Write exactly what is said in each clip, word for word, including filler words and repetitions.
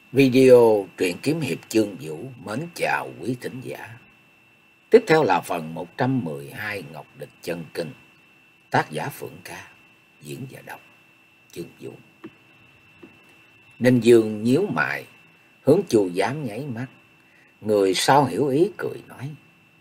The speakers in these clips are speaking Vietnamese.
Video truyện kiếm hiệp chương Vũ mến chào quý thính giả. Tiếp theo là phần một trăm mười hai Ngọc Địch Chân Kinh. Tác giả Phượng Ca, diễn và đọc chương Vũ. Ninh Dương nhíu mày, hướng Chu Giám nháy mắt. Người sau hiểu ý cười nói: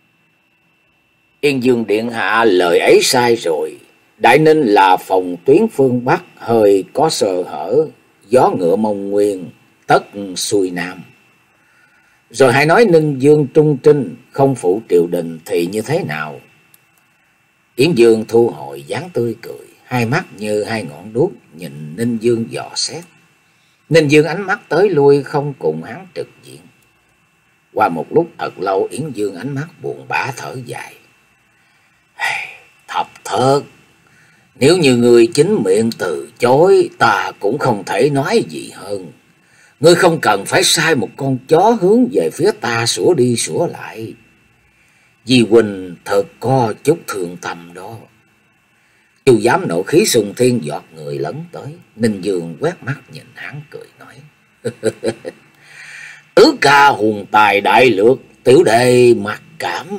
Yên Dương điện hạ lời ấy sai rồi. Đại Ninh là phòng tuyến phương Bắc, hơi có sơ hở, gió ngựa Mông Nguyên tất xuôi nam. Rồi hãy nói Ninh Dương trung trinh, không phụ triều đình thì như thế nào? Yến Dương thu hồi dáng tươi cười, hai mắt như hai ngọn đuốc nhìn Ninh Dương dò xét. Ninh Dương ánh mắt tới lui không cùng hắn trực diện. Qua một lúc thật lâu, Yến Dương ánh mắt buồn bã thở dài. Thập Thất, nếu như người chính miệng từ chối, ta cũng không thể nói gì hơn. Ngươi không cần phải sai một con chó hướng về phía ta sủa đi sủa lại. Di huynh thật có chút thương tâm đó. Chu Giám nộ khí sùng thiên giọt người lấn tới. Ninh Dương quét mắt nhìn hắn cười nói: Tứ ca hùng tài đại lược, tiểu đệ mặc cảm.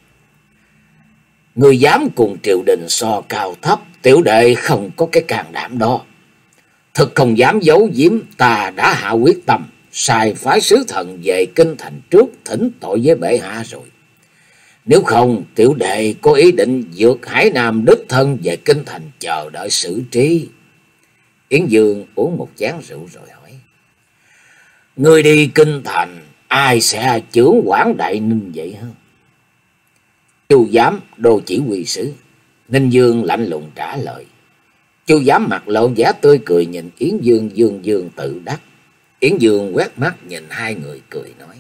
Ngươi dám cùng triều đình so cao thấp, tiểu đệ không có cái can đảm đó. Thực không dám giấu giếm, ta đã hạ quyết tâm sai phái sứ thần về kinh thành trước thỉnh tội với bệ hạ rồi. Nếu không, tiểu đệ có ý định vượt Hải Nam đích thân về kinh thành chờ đợi xử trí. Yến Dương uống một chén rượu rồi hỏi: Người đi kinh thành, ai sẽ chưởng quản Đại Ninh vậy hả? Chu Giám đô chỉ huy sứ. Ninh Dương lạnh lùng trả lời. Chu Giám mặt lộ vẻ tươi cười nhìn Yến Dương, dương dương tự đắc. Yến Dương quét mắt nhìn hai người cười nói: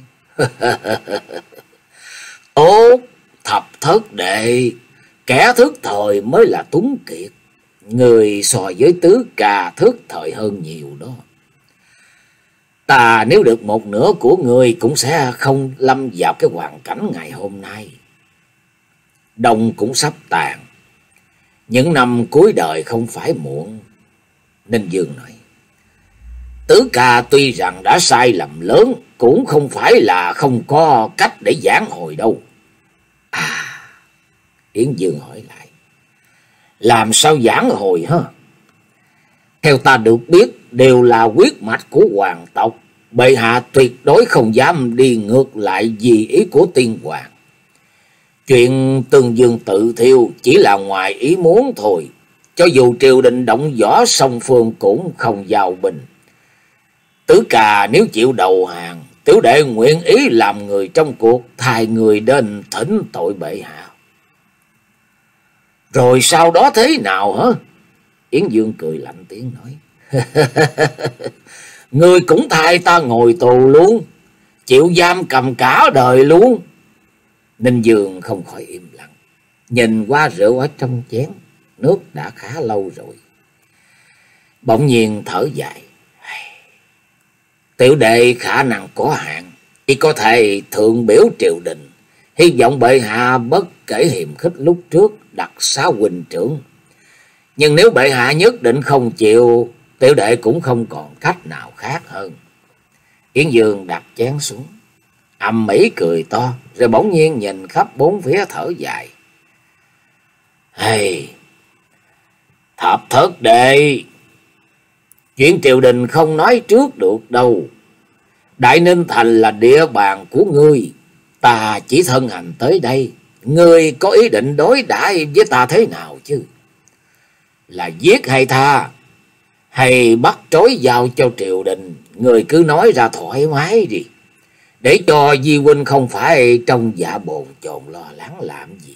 Tốt, Thập Thất đệ, kẻ thức thời mới là tuấn kiệt. Người so với tứ ca thức thời hơn nhiều đó. Ta nếu được một nửa của người cũng sẽ không lâm vào cái hoàn cảnh ngày hôm nay. Đông cũng sắp tàn, những năm cuối đời không phải muộn. Ninh Dương nói: Tứ ca tuy rằng đã sai lầm lớn, cũng không phải là không có cách để vãn hồi đâu. À, Yến Dương hỏi lại: Làm sao vãn hồi hả? Theo ta được biết, đều là huyết mạch của hoàng tộc. Bệ hạ tuyệt đối không dám đi ngược lại vì ý của tiên hoàng. Chuyện Tương Dương tự thiêu chỉ là ngoài ý muốn thôi. Cho dù triều đình động võ, song phương cũng không giao binh. Tứ ca nếu chịu đầu hàng, tiểu đệ nguyện ý làm người trong cuộc, thay người đến thỉnh tội bệ hạ. Rồi sau đó thế nào hả? Yến Dương cười lạnh tiếng nói: Người cũng thay ta ngồi tù luôn, chịu giam cầm cả đời luôn. Ninh Dương không khỏi im lặng, nhìn qua rượu ở trong chén, nước đã khá lâu rồi. Bỗng nhiên thở dài: Tiểu đệ khả năng có hạn, chỉ có thể thượng biểu triều đình, hy vọng bệ hạ bất kể hiềm khích lúc trước đặt xá huynh trưởng. Nhưng nếu bệ hạ nhất định không chịu, tiểu đệ cũng không còn cách nào khác hơn. Yến Dương đặt chén xuống, ầm ĩ cười to, rồi bỗng nhiên nhìn khắp bốn phía thở dài: Hey, Thập Thất đệ, chuyện triều đình không nói trước được đâu. Đại Ninh thành là địa bàn của ngươi, ta chỉ thân hành tới đây. Ngươi có ý định đối đãi với ta thế nào chứ? Là giết hay tha, hay bắt trói giao cho triều đình? Ngươi cứ nói ra thoải mái đi, để cho Di huynh không phải trong dạ bồn chồn lo lắng làm gì.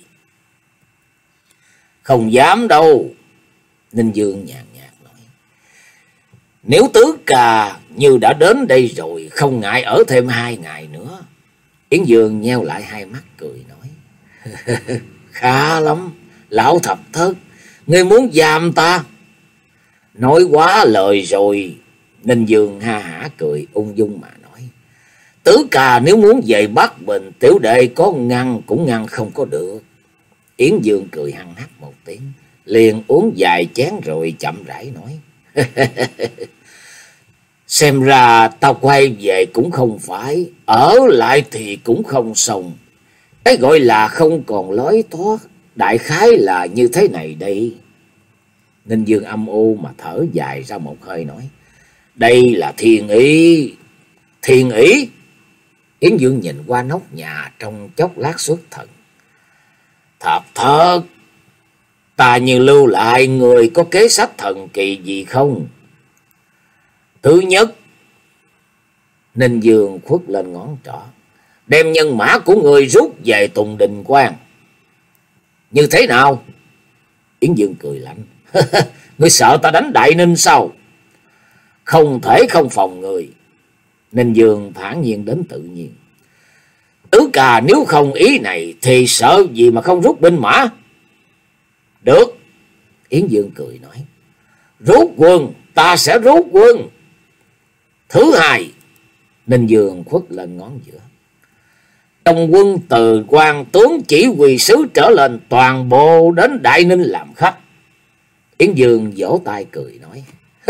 Không dám đâu. Ninh Dương nhàn nhạt nói: Nếu tứ ca như đã đến đây rồi, không ngại ở thêm hai ngày nữa. Yến Dương nheo lại hai mắt cười nói: Khá lắm, lão Thập Thất, ngươi muốn giam ta? Nói quá lời rồi. Ninh Dương ha hả cười ung dung mà nói: Tứ ca nếu muốn về Bắc Bình, tiểu đệ có ngăn cũng ngăn không có được. Yến Dương cười hăng hắc một tiếng, liền uống vài chén rồi chậm rãi nói: Xem ra tao quay về cũng không phải, ở lại thì cũng không xong. Cái gọi là không còn lối thoát, đại khái là như thế này đây. Ninh Dương âm u mà thở dài ra một hơi nói: Đây là thiên ý. Thiên ý? Yến Dương nhìn qua nóc nhà trong chốc lát xuất thần. Thật thật, ta như lưu lại người có kế sách thần kỳ gì không? Thứ nhất, Ninh Dương khuất lên ngón trỏ, đem nhân mã của người rút về Tùng Đình Quan. Như thế nào? Yến Dương cười lạnh. Ngươi sợ ta đánh Đại Ninh sao? Không thể không phòng người. Ninh Dương thản nhiên đến tự nhiên. Tứ ca nếu không ý này thì sợ gì mà không rút binh mã? Được. Yến Dương cười nói. Rút quân, ta sẽ rút quân. Thứ hai, Ninh Dương khuất lên ngón giữa. Trong quân từ quan tướng chỉ huy sứ trở lên toàn bộ đến Đại Ninh làm khách. Yến Dương vỗ tay cười nói.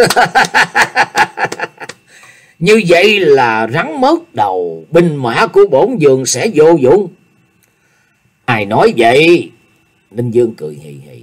Như vậy là rắn mất đầu, binh mã của bổn vương sẽ vô dụng. Ai nói vậy? Ninh Dương cười hì hì.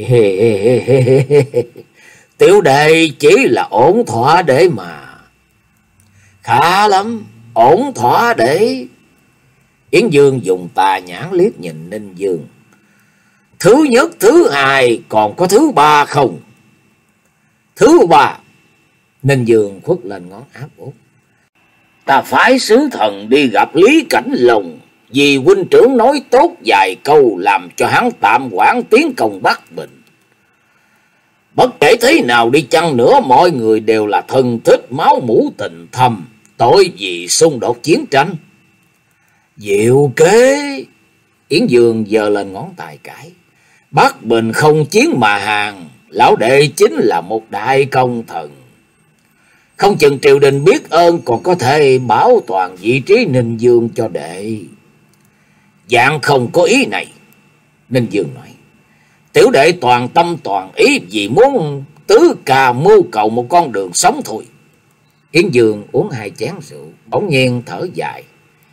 Tiểu đệ chỉ là ổn thỏa để mà. Khá lắm, ổn thỏa để. Yến Dương dùng tà nhãn liếc nhìn Ninh Dương. Thứ nhất, thứ hai, còn có thứ ba không? Thứ ba. Ninh Dương khuất lên ngón áp út. Ta phái sứ thần đi gặp Lý Cảnh Long, vì huynh trưởng nói tốt vài câu làm cho hắn tạm hoãn tiến công Bắc Bình. Bất kể thế nào đi chăng nữa, mọi người đều là thân thích máu mủ tình thâm, tội vì xung đột chiến tranh. Diệu kế. Yến Dương giơ lên ngón tay cái. Bắc Bình không chiến mà hàng, lão đệ chính là một đại công thần. Không chừng triều đình biết ơn còn có thể bảo toàn vị trí Ninh Dương cho đệ. Dạng không có ý này. Ninh Dương nói. Tiểu đệ toàn tâm toàn ý vì muốn tứ ca mưu cầu một con đường sống thôi. Yến Dương uống hai chén rượu, bỗng nhiên thở dài.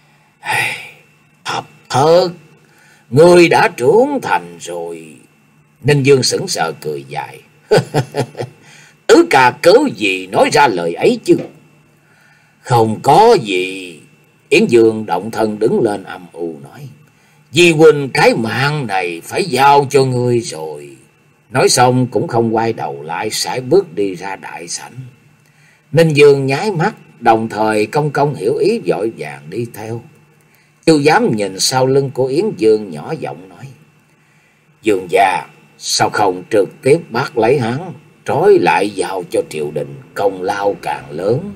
Thật thật, ngươi đã trưởng thành rồi. Ninh Dương sững sờ cười dài. Tứ ca cớ gì nói ra lời ấy chứ? Không có gì. Yến Dương động thân đứng lên âm u nói. Di huynh cái mạng này phải giao cho ngươi rồi. Nói xong cũng không quay đầu lại, sải bước đi ra đại sảnh. Ninh Dương nháy mắt, đồng thời công công hiểu ý vội vàng đi theo. Chu Giám nhìn sau lưng của Yến Dương nhỏ giọng nói. Dương gia, sao không trực tiếp bắt lấy hắn, trói lại giao cho triều đình, công lao càng lớn.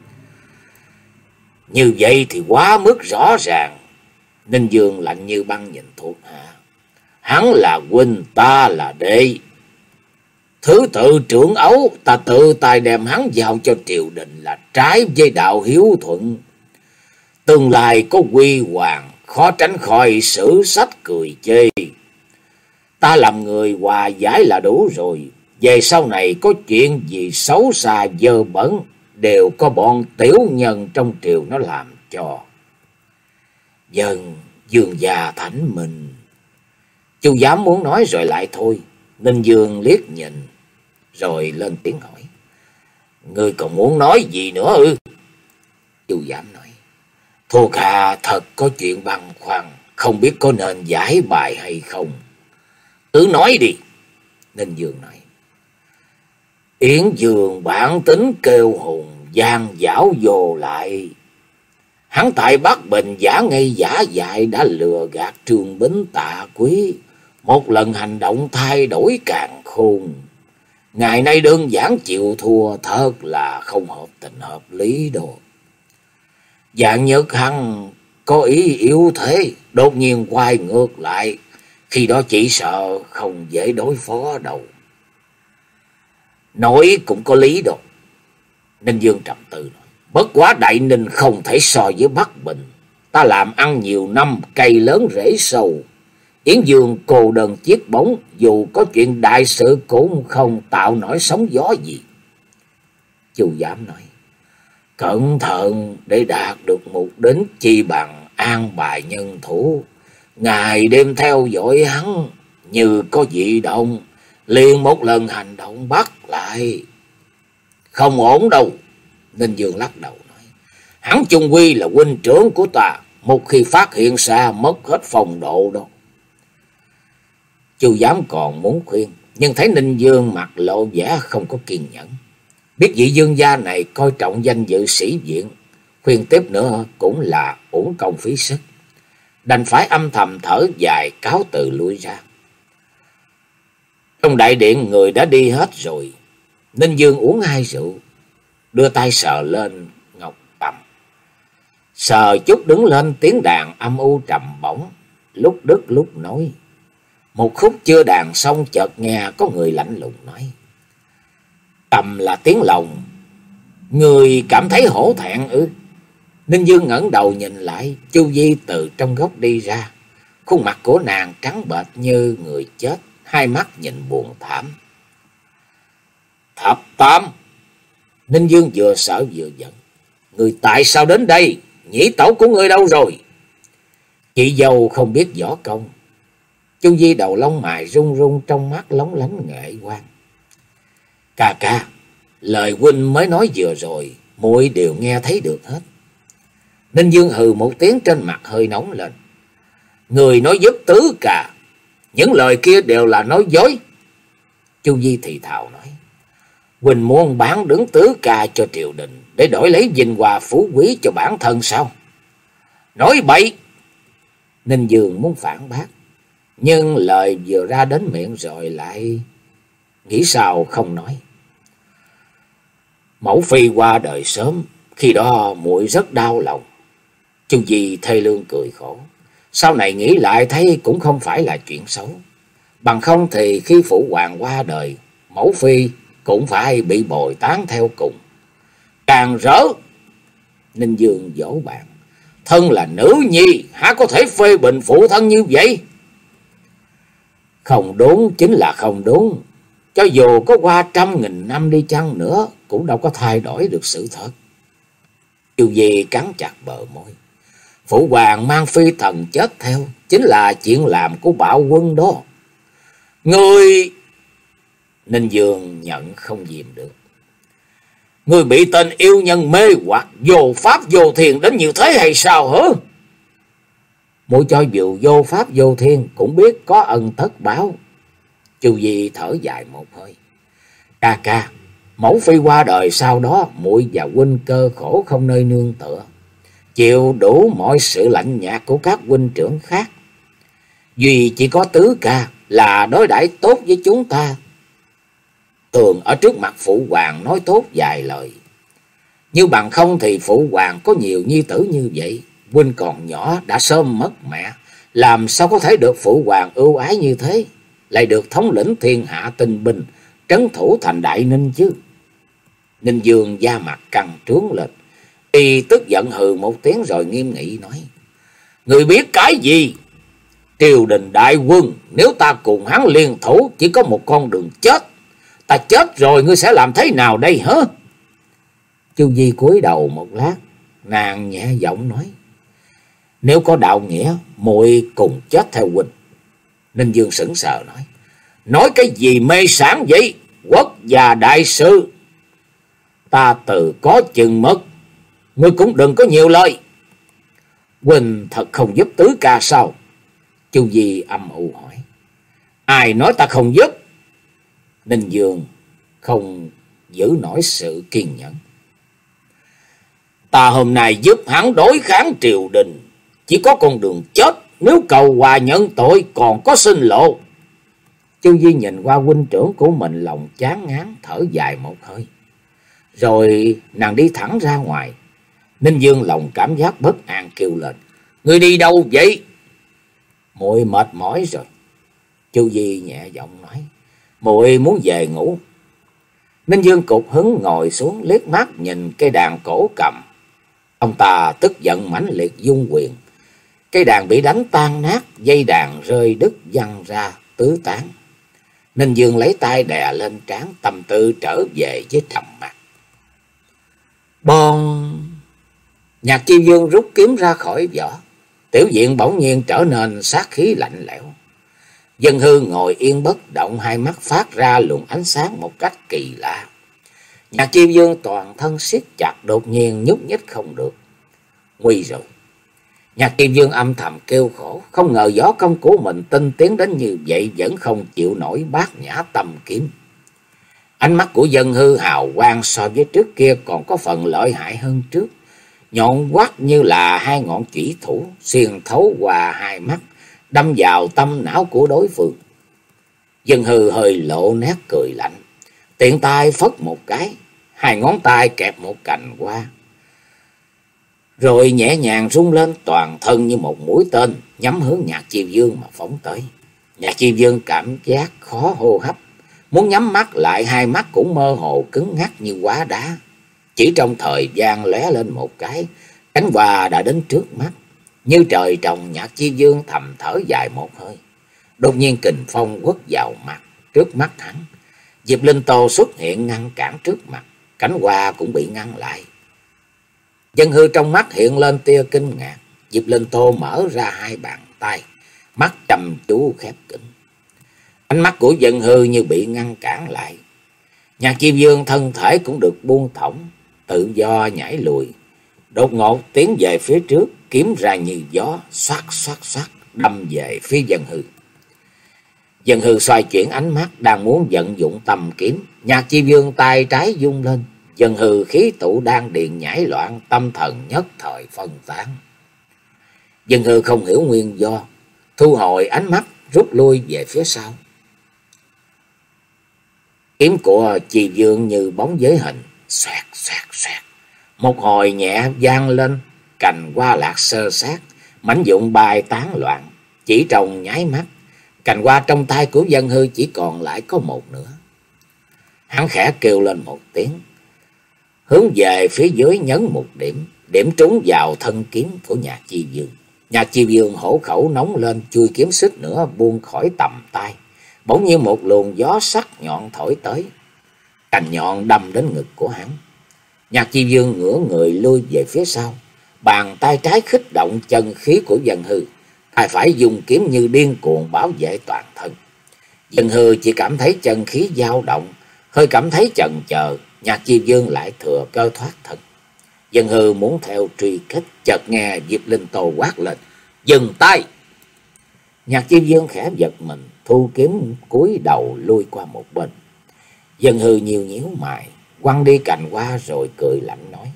Như vậy thì quá mức rõ ràng. Ninh Dương lạnh như băng nhìn thuộc hạ. Hắn là huynh, ta là đệ. Thứ tự trưởng ấu, ta tự tay đem hắn giao cho triều đình là trái với đạo hiếu thuận. Tương lai có quy hoàng, khó tránh khỏi sử sách cười chê. Ta làm người hòa giải là đủ rồi. Về sau này có chuyện gì xấu xa dơ bẩn, đều có bọn tiểu nhân trong triều nó làm cho. Dân Dương gia thánh mình. Chu Giám muốn nói rồi lại thôi. Ninh Dương liếc nhìn rồi lên tiếng hỏi. Ngươi còn muốn nói gì nữa ư? Chu Giám nói. Thuộc hạ thật có chuyện băn khoăn, không biết có nên giải bài hay không. Cứ nói đi. Ninh Dương nói. Yến Dương bản tính kêu hùng, gian dảo vô lại. Hắn tại Bắc Bình giả ngây giả dại đã lừa gạt Trương Bính Tạ Quý. Một lần hành động thay đổi càng khôn. Ngày nay đơn giản chịu thua thật là không hợp tình hợp lý đâu. Dạng Nhật Hằng có ý yếu thế, đột nhiên quay ngược lại. Khi đó chỉ sợ không dễ đối phó đâu. Nói cũng có lý đâu. Ninh Dương trầm tư nói. Bất quá Đại Ninh không thể so với Bắc Bình. Ta làm ăn nhiều năm, cây lớn rễ sâu. Yến Dương cô đơn chiếc bóng, dù có chuyện đại sự cũng không tạo nổi sóng gió gì. Chu Giám nói. Cẩn thận để đạt được mục đích chi bằng an bài nhân thủ. Ngài đêm theo dõi hắn, như có dị động, liền một lần hành động bắt lại. Không ổn đâu. Ninh Dương lắc đầu nói. Hắn chung quy là huynh trưởng của ta, một khi phát hiện ra mất hết phong độ đâu. Chu Giám còn muốn khuyên, nhưng thấy Ninh Dương mặt lộ vẻ không có kiên nhẫn. Biết vị dương gia này coi trọng danh dự sĩ diện, khuyên tiếp nữa cũng là uổng công phí sức. Đành phải âm thầm thở dài cáo từ lui ra. Trong đại điện người đã đi hết rồi. Ninh Dương uống hai rượu, đưa tay sờ lên ngọc bầm. Sờ chút đứng lên, tiếng đàn âm u trầm bổng, lúc đứt lúc nối. Một khúc chưa đàn xong chợt nghe có người lạnh lùng nói. Cầm là tiếng lòng, người cảm thấy hổ thẹn ư? Ninh Dương ngẩng đầu nhìn lại, Chu Vi từ trong góc đi ra. Khuôn mặt của nàng trắng bệch như người chết, hai mắt nhìn buồn thảm. Thập Tam! Ninh Dương vừa sợ vừa giận. Người tại sao đến đây? Nhĩ tẩu của người đâu rồi? Chị dâu không biết võ công. Chu Vi đầu lông mày run run, trong mắt lóng lánh nghệ quan. Ca ca, lời huynh mới nói vừa rồi, muội đều nghe thấy được hết. Ninh Dương hừ một tiếng, trên mặt hơi nóng lên. Người nói giúp tứ ca, những lời kia đều là nói dối. Chu Vi thì thào nói. Huynh muốn bán đứng tứ ca cho triều đình để đổi lấy vinh hoa phú quý cho bản thân sao? Nói bậy! Ninh Dương muốn phản bác, nhưng lời vừa ra đến miệng rồi lại nghĩ sao không nói. Mẫu phi qua đời sớm, khi đó muội rất đau lòng. Chu Vi thê lương cười khổ. Sau này nghĩ lại thấy cũng không phải là chuyện xấu. Bằng không thì khi phụ hoàng qua đời, mẫu phi cũng phải bị bồi tán theo cùng. Càng rỡ! Ninh Dương dỗ bạn. Thân là nữ nhi, há có thể phê bình phụ thân như vậy? Không đúng chính là không đúng. Cho dù có qua trăm nghìn năm đi chăng nữa, cũng đâu có thay đổi được sự thật. Chu Vi cắn chặt bờ môi. Phụ hoàng mang phi thần chết theo, chính là chuyện làm của bạo quân đó. Ngươi... Ninh Dương nhận không dìm được. Ngươi bị tên yêu nhân mê hoặc, vô pháp vô thiên đến như thế hay sao hả? Muội cho dù vô pháp vô thiên cũng biết có ân tất báo. Chu Vi thở dài một hơi. Ca ca, mẫu phi qua đời sau đó, muội và huynh cơ khổ không nơi nương tựa, chịu đủ mọi sự lạnh nhạt của các huynh trưởng khác. Duy chỉ có tứ ca là đối đãi tốt với chúng ta, thường ở trước mặt phụ hoàng nói tốt vài lời. Như bằng không thì phụ hoàng có nhiều nhi tử như vậy, huynh còn nhỏ đã sớm mất mẹ, làm sao có thể được phụ hoàng ưu ái như thế, lại được thống lĩnh thiên hạ tinh binh, trấn thủ thành Đại Ninh chứ? Ninh Dương da mặt căng trướng lên, y tức giận hừ một tiếng rồi nghiêm nghị nói. Người biết cái gì? Triều đình đại quân, nếu ta cùng hắn liên thủ, chỉ có một con đường chết. Ta chết rồi ngươi sẽ làm thế nào đây hả? Chu Vi cúi đầu một lát, nàng nhẹ giọng nói. Nếu có đạo nghĩa, muội cùng chết theo huynh. Ninh Dương sững sờ nói. Nói cái gì mê sảng vậy? Quốc gia đại sự, ta từ có chừng mất, ngươi cũng đừng có nhiều lời. Huynh thật không giúp tứ ca sao? Chu Vi âm u hỏi. Ai nói ta không giúp? Ninh Dương không giữ nổi sự kiên nhẫn. Ta hôm nay giúp hắn đối kháng triều đình, chỉ có con đường chết, nếu cầu hòa nhận tội còn có sinh lộ. Chu Vi nhìn qua huynh trưởng của mình, lòng chán ngán thở dài một hơi, rồi nàng đi thẳng ra ngoài. Ninh Dương lòng cảm giác bất an kêu lên. Ngươi đi đâu vậy? Muội mệt mỏi rồi. Chu Vi nhẹ giọng nói. Muội muốn về ngủ. Ninh Dương cục hứng ngồi xuống, liếc mắt nhìn cây đàn cổ cầm. Ông ta tức giận mãnh liệt dung quyền. Cây đàn bị đánh tan nát, dây đàn rơi đứt văng ra tứ tán. Ninh Dương lấy tay đè lên trán, tâm tư trở về với trầm mặc. Bon! Nhạc Chi Dương rút kiếm ra khỏi vỏ. Tiểu viện bỗng nhiên trở nên sát khí lạnh lẽo. Dân Hư ngồi yên bất động, hai mắt phát ra luồng ánh sáng một cách kỳ lạ. Nhạc Chi Dương toàn thân siết chặt, đột nhiên nhúc nhích không được. Nguy rồi. Nhạc Chi Dương âm thầm kêu khổ, không ngờ võ công của mình tinh tiến đến như vậy vẫn không chịu nổi Bát Nhã Tâm Kiếm. Ánh mắt của Dân Hư hào quang so với trước kia còn có phần lợi hại hơn trước. Nhọn quắt như là hai ngọn chủy thủ, xuyên thấu qua hai mắt, đâm vào tâm não của đối phương. Dân Hư hơi lộ nét cười lạnh, tiện tay phất một cái, hai ngón tay kẹp một cành hoa, rồi nhẹ nhàng rung lên, toàn thân như một mũi tên nhắm hướng Nhạc Chi Dương mà phóng tới. Nhạc Chi Dương cảm giác khó hô hấp, muốn nhắm mắt lại, hai mắt cũng mơ hồ cứng ngắc như hóa đá. Chỉ trong thời gian lóe lên một cái, cánh hoa đã đến trước mắt. Như trời trồng, Nhạc Chi Dương thầm thở dài một hơi. Đột nhiên kình phong quất vào mặt, trước mắt hắn. Diệp Linh Tô xuất hiện ngăn cản trước mặt, cánh hoa cũng bị ngăn lại. Dân Hư trong mắt hiện lên tia kinh ngạc. Diệp Linh Tô mở ra hai bàn tay, mắt trầm chú khép kín. Ánh mắt của Dân Hư như bị ngăn cản lại. Nhạc Chi Dương thân thể cũng được buông thõng, tự do nhảy lùi. Đột ngột tiến về phía trước, kiếm ra như gió, xoát xoát xoát đâm về phía Dân Hư. Dân Hư xoay chuyển ánh mắt, đang muốn vận dụng tầm kiếm. Nhạc Chi Dương tay trái vung lên, Dân Hư khí tụ đan điền nhảy loạn, tâm thần nhất thời phân tán. Dân Hư không hiểu nguyên do, thu hồi ánh mắt, rút lui về phía sau. Kiếm của Chi Dương như bóng giới hình, xoẹt xoẹt xoẹt, một hồi nhẹ vang lên, cành hoa lạc sơ sát, mảnh vụn bay tán loạn. Chỉ trong nháy mắt, cành hoa trong tay của Dân Hư chỉ còn lại có một nửa. Hắn khẽ kêu lên một tiếng, hướng về phía dưới nhấn một điểm, điểm trúng vào thân kiếm của Nhạc Chi Dương. Nhạc Chi Dương hổ khẩu nóng lên, chui kiếm xích nữa buông khỏi tầm tay. Bỗng nhiên một luồng gió sắc nhọn thổi tới, cành nhọn đâm đến ngực của hắn. Nhạc Chi Dương ngửa người lui về phía sau, bàn tay trái khích động chân khí của Dân Hư, tay phải dùng kiếm như điên cuồng bảo vệ toàn thân. Dân Hư chỉ cảm thấy chân khí dao động, hơi cảm thấy chần chờ. Nhạc Chi Dương lại thừa cơ thoát thân. Dân Hư muốn theo truy kích, chợt nghe Diệp Linh Tô quát lên, dừng tay. Nhạc Chi Dương khẽ giật mình, thu kiếm cúi đầu lui qua một bên. Dân Hư nhíu nhíu mày, quăng đi cành hoa rồi cười lạnh nói,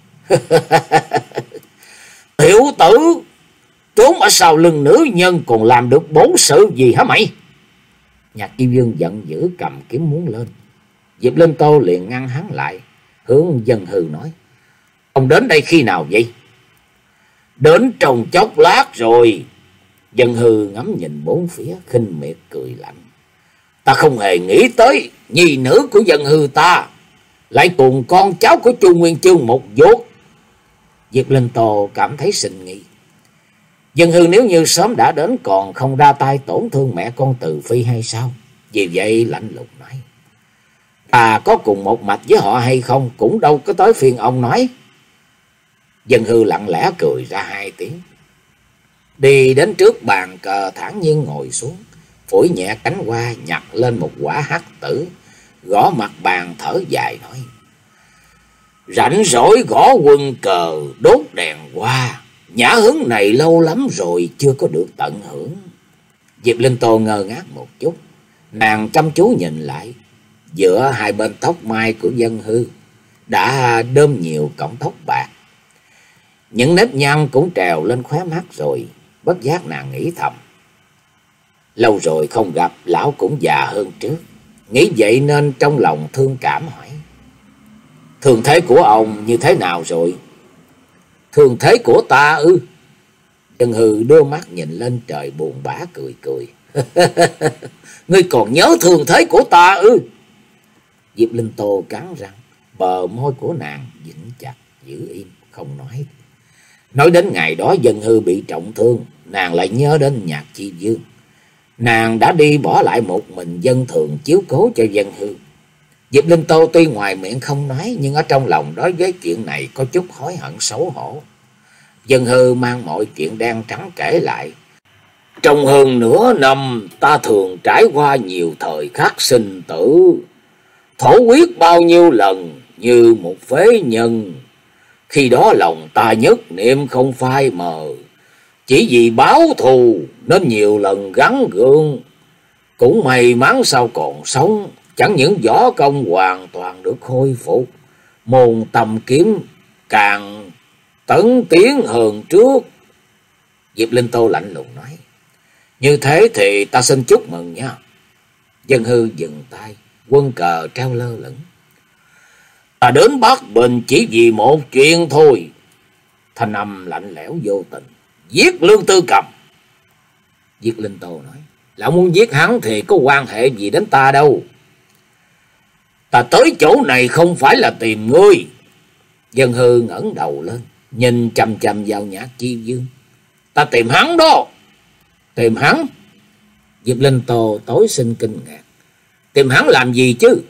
tiểu tử, trốn ở sau lưng nữ nhân còn làm được bổn sự gì hả mày? Nhạc Chi Dương giận dữ cầm kiếm muốn lên. Diệp Linh Tô liền ngăn hắn lại, hướng Dân Hư nói, ông đến đây khi nào vậy? Đến trong chốc lát rồi. Dân Hư ngắm nhìn bốn phía, khinh miệt cười lạnh, ta không hề nghĩ tới nhi nữ của Dân Hư ta lại cùng con cháu của Chu Nguyên Chương một vuốt. Diệp Linh Tô cảm thấy sinh nghi. Dân Hư nếu như sớm đã đến còn không ra tay tổn thương mẹ con Từ Phi hay sao? Vì vậy lạnh lùng nói, ta có cùng một mạch với họ hay không cũng đâu có tới phiên ông nói. Dân Hư lặng lẽ cười ra hai tiếng, đi đến trước bàn cờ thản nhiên ngồi xuống, phủi nhẹ cánh hoa, nhặt lên một quả hắc tử, gõ mặt bàn thở dài nói, rảnh rỗi gõ quân cờ, đốt đèn hoa, nhã hứng này lâu lắm rồi chưa có được tận hưởng. Diệp Linh Tô ngơ ngác một chút, nàng chăm chú nhìn lại, giữa hai bên tóc mai của Dân Hư đã đơm nhiều cọng tóc bạc, những nếp nhăn cũng trèo lên khóe mắt rồi. Bất giác nàng nghĩ thầm, lâu rồi không gặp, lão cũng già hơn trước. Nghĩ vậy nên trong lòng thương cảm hỏi, thương thế của ông như thế nào rồi? Thương thế của ta ư? Dân Hư đưa mắt nhìn lên trời buồn bã cười cười, ngươi còn nhớ thương thế của ta ư? Diệp Linh Tô cắn răng, bờ môi của nàng vĩnh chặt, giữ im không nói. Nói đến ngày đó Dân Hư bị trọng thương, nàng lại nhớ đến Nhạc Chi Dương. Nàng đã đi bỏ lại một mình dân thường chiếu cố cho Dân Hư. Diệp Linh Tô tuy ngoài miệng không nói, nhưng ở trong lòng đối với chuyện này có chút hối hận xấu hổ. Dân Hư mang mọi chuyện đen trắng kể lại. Trong hơn nửa năm, ta thường trải qua nhiều thời khắc sinh tử, thổ huyết bao nhiêu lần như một phế nhân. Khi đó lòng ta nhất niệm không phai mờ, chỉ vì báo thù nên nhiều lần gắng gượng. Cũng may mắn sao còn sống, chẳng những võ công hoàn toàn được khôi phục, môn tầm kiếm càng tấn tiến hơn trước. Diệp Linh Tô lạnh lùng nói. Như thế thì ta xin chúc mừng nha. Dân Hư dừng tay, quân cờ treo lơ lửng. Ta đến Bắc Bình chỉ vì một chuyện thôi. Thanh âm lạnh lẽo vô tình. Giết Lương Tư Cầm. Diệp Linh Tô nói. Lão muốn giết hắn thì có quan hệ gì đến ta đâu. Ta tới chỗ này không phải là tìm ngươi. Dân Hư ngẩng đầu lên, nhìn chằm chằm vào Nhạc Chi Dương. Ta tìm hắn đó. Tìm hắn? Diệp Linh Tô tối sinh kinh ngạc. Tìm hắn làm gì chứ?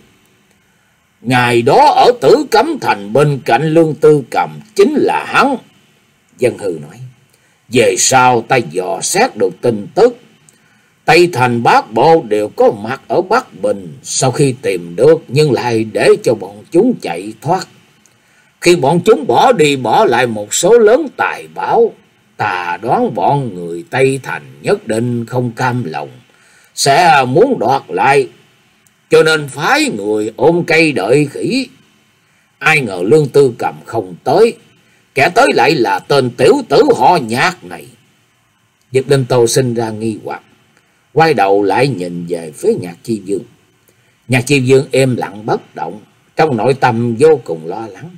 Ngày đó ở Tử Cấm Thành bên cạnh Lương Tư Cầm chính là hắn. Dân Hư nói. Về sau ta dò xét được tin tức, Tây Thành Bát Bộ đều có mặt ở Bắc Bình. Sau khi tìm được nhưng lại để cho bọn chúng chạy thoát. Khi bọn chúng bỏ đi bỏ lại một số lớn tài bảo, ta đoán bọn người Tây Thành nhất định không cam lòng, sẽ muốn đoạt lại, cho nên phái người ôm cây đợi khỉ. Ai ngờ Lương Tư Cầm không tới, kẻ tới lại là tên tiểu tử họ Nhạc này. Diệp Linh Tô sinh ra nghi hoặc, quay đầu lại nhìn về phía Nhạc Chi Dương. Nhạc Chi Dương êm lặng bất động, trong nội tâm vô cùng lo lắng.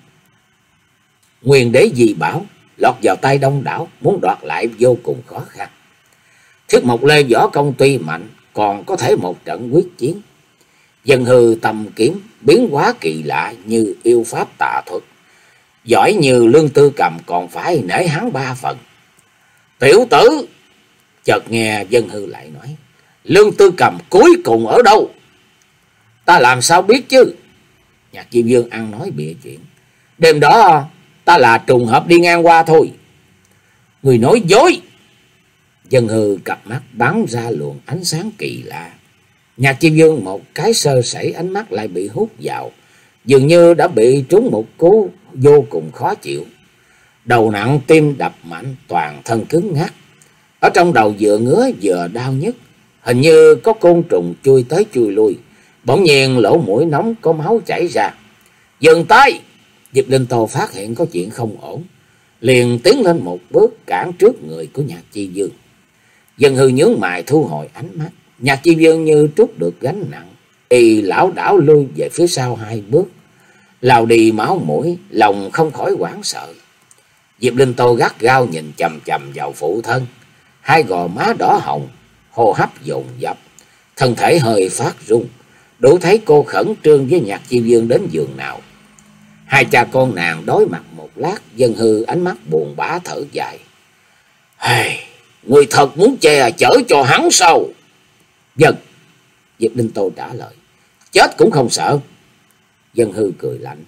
Nguyên đế dị bảo lọt vào tay đông đảo, muốn đoạt lại vô cùng khó khăn. Thiết Mộc Lê võ công tuy mạnh, còn có thể một trận quyết chiến. Dân Hư tầm kiếm biến hóa kỳ lạ như yêu pháp tà thuật, giỏi như Lương Tư Cầm còn phải nể hắn ba phần. Tiểu tử, chợt nghe Dân Hư lại nói, Lương Tư Cầm cuối cùng ở đâu? Ta làm sao biết chứ? Nhạc Diêm Dương ăn nói bịa chuyện. Đêm đó ta là trùng hợp đi ngang qua thôi. Người nói dối. Dân Hư cặp mắt bắn ra luồng ánh sáng kỳ lạ. Nhạc Diêm Dương một cái sơ sẩy, ánh mắt lại bị hút vào, dường như đã bị trúng một cú vô cùng khó chịu. Đầu nặng, tim đập mạnh, toàn thân cứng ngắc. Ở trong đầu vừa ngứa vừa đau nhức, hình như có côn trùng chui tới chui lui. Bỗng nhiên lỗ mũi nóng có máu chảy ra. Dừng tay! Diệp Linh Tô phát hiện có chuyện không ổn, liền tiến lên một bước cản trước người của Nhạc Chi Dương. Dân Hư nhướng mày thu hồi ánh mắt. Nhạc Chi Dương như trút được gánh nặng, y lảo đảo lui về phía sau hai bước, lao đi máu mũi, lòng không khỏi hoảng sợ. Diệp Linh Tô gắt gao nhìn chằm chằm vào phụ thân, hai gò má đỏ hồng, hô hấp dồn dập, thân thể hơi phát run, đủ thấy cô khẩn trương với Nhạc Chi Dương đến giường nào. Hai cha con nàng đối mặt một lát, Dân Hư ánh mắt buồn bã thở dài. Hey, người thật muốn che chở cho hắn sao? Dân, Diệp Linh Tô trả lời. Chết cũng không sợ. Dân Hư cười lạnh.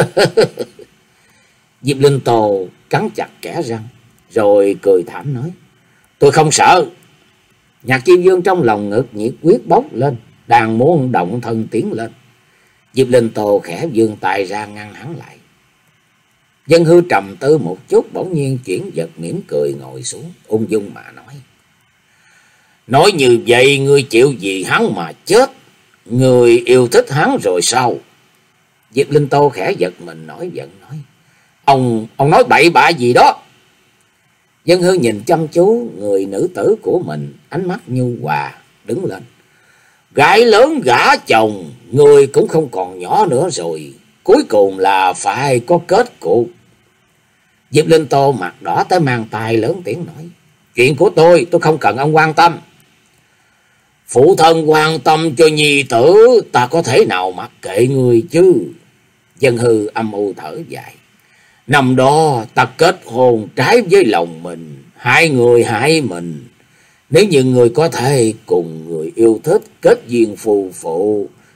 Diệp Linh Tô cắn chặt kẽ răng, rồi cười thảm nói. Tôi không sợ. Nhạc Chi Dương trong lòng ngực nhiệt quyết bốc lên, đang muốn động thân tiến lên. Diệp Linh Tô khẽ vươn tay ra ngăn hắn lại. Dân Hư trầm tư một chút, bỗng nhiên chuyển vật mỉm cười ngồi xuống, ung dung mà nói. Nói như vậy ngươi chịu vì hắn mà chết? Người yêu thích hắn rồi sao? Diệp Linh Tô khẽ giật mình nổi giận nói. Ông, ông nói bậy bạ gì đó? Dân Hư nhìn chăm chú người nữ tử của mình, ánh mắt nhu hòa, đứng lên. Gái lớn gả chồng, người cũng không còn nhỏ nữa rồi, cuối cùng là phải có kết cục. Diệp Linh Tô mặt đỏ tới mang tai lớn tiếng nói. Chuyện của tôi, tôi không cần ông quan tâm. Phụ thân quan tâm cho nhi tử, ta có thể nào mặc kệ người chứ? Dân Hư âm u thở dài. Năm đó ta kết hôn trái với lòng mình, hai người hại mình. Nếu như người có thể cùng người yêu thích kết duyên phù phụ,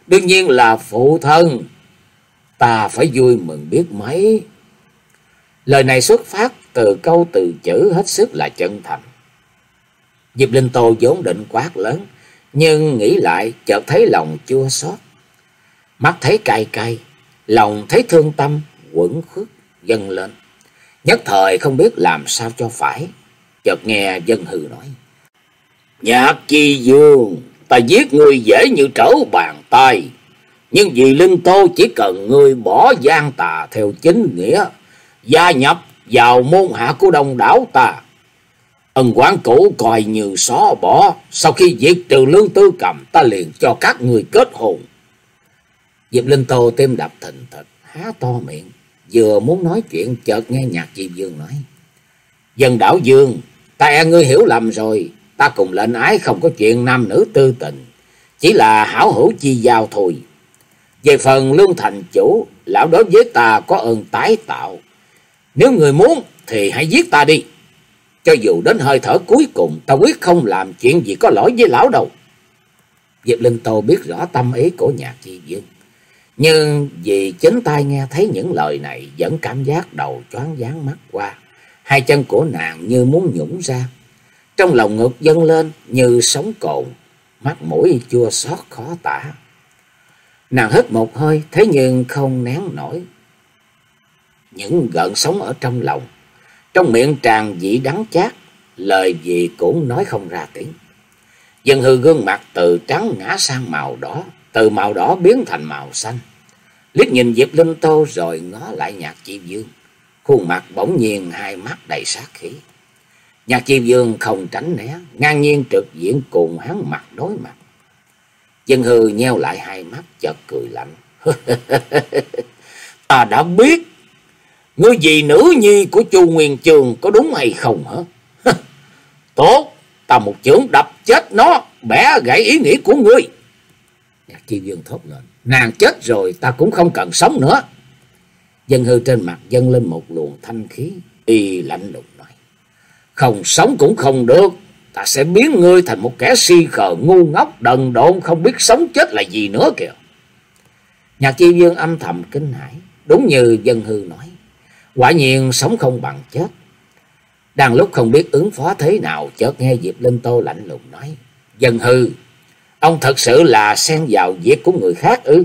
Đương nhiên là phụ thân. Ta phải vui mừng biết mấy. Lời này xuất phát từ câu từ chữ hết sức là chân thành. Diệp Linh Tô vốn định quát lớn, nhưng nghĩ lại chợt thấy lòng chua xót. Mắt thấy cay cay, lòng thấy thương tâm quẫn khuất dâng lên. Nhất thời không biết làm sao cho phải. Chợt nghe Dân Hư nói: Nhạc Chi Dương, ta giết ngươi dễ như trở bàn tay, nhưng vì Linh Tô chỉ cần ngươi bỏ gian tà theo chính nghĩa, gia nhập vào môn hạ của đông đảo ta, ân oán cũ coi như xóa bỏ. Sau khi diệt trừ Lương Tư Cầm, ta liền cho các người kết hôn. Diệp Linh Tô tim đập thình thịch, há to miệng, vừa muốn nói chuyện chợt nghe Nhạc Chi Dương nói: Dân Đảo Dương, ta e ngươi hiểu lầm rồi. Ta cùng lệnh ái không có chuyện nam nữ tư tình, chỉ là hảo hữu chi giao thôi. Về phần Lương thành chủ, lão đối với ta có ơn tái tạo. Nếu người muốn thì hãy giết ta đi. Cho dù đến hơi thở cuối cùng, ta quyết không làm chuyện gì có lỗi với lão đâu. Diệp Linh Tô biết rõ tâm ý của Nhạc Chi Dương, nhưng vì chính tai nghe thấy những lời này, vẫn cảm giác đầu choáng váng mắt qua. Hai chân của nàng như muốn nhũng ra, trong lòng ngực dâng lên như sóng cồn, mắt mũi chua xót khó tả. Nàng hít một hơi, thế nhưng không nén nổi những gợn sóng ở trong lòng. Trong miệng tràn vị đắng chát, lời gì cũng nói không ra tiếng. Dân Hư gương mặt từ trắng ngã sang màu đỏ, từ màu đỏ biến thành màu xanh. Liếc nhìn Diệp Linh Tô rồi ngó lại Nhạc Chi Dương, khuôn mặt bỗng nhiên hai mắt đầy sát khí. Nhạc Chi Dương không tránh né, ngang nhiên trực diện cùng hắn mặt đối mặt. Dân Hư nheo lại hai mắt chợt cười lạnh: Ta đã biết ngươi vì nữ nhi của Chu Nguyên Chương, có đúng hay không hả? Tốt, ta một chưởng đập chết nó, bẻ gãy ý nghĩ của ngươi. Nhạc Chi Dương thốt lên: Nàng chết rồi ta cũng không cần sống nữa. Dân Hư trên mặt dâng lên một luồng thanh khí, y lạnh lùng nói: Không sống cũng không được, ta sẽ biến ngươi thành một kẻ si khờ ngu ngốc đần độn, không biết sống chết là gì nữa kìa. Nhạc Chi Dương âm thầm kinh hãi, đúng như Dân Hư nói, quả nhiên sống không bằng chết. Đang lúc không biết ứng phó thế nào, chợt nghe Diệp Linh Tô lạnh lùng nói: Dân Hư, ông thật sự là xen vào việc của người khác ư?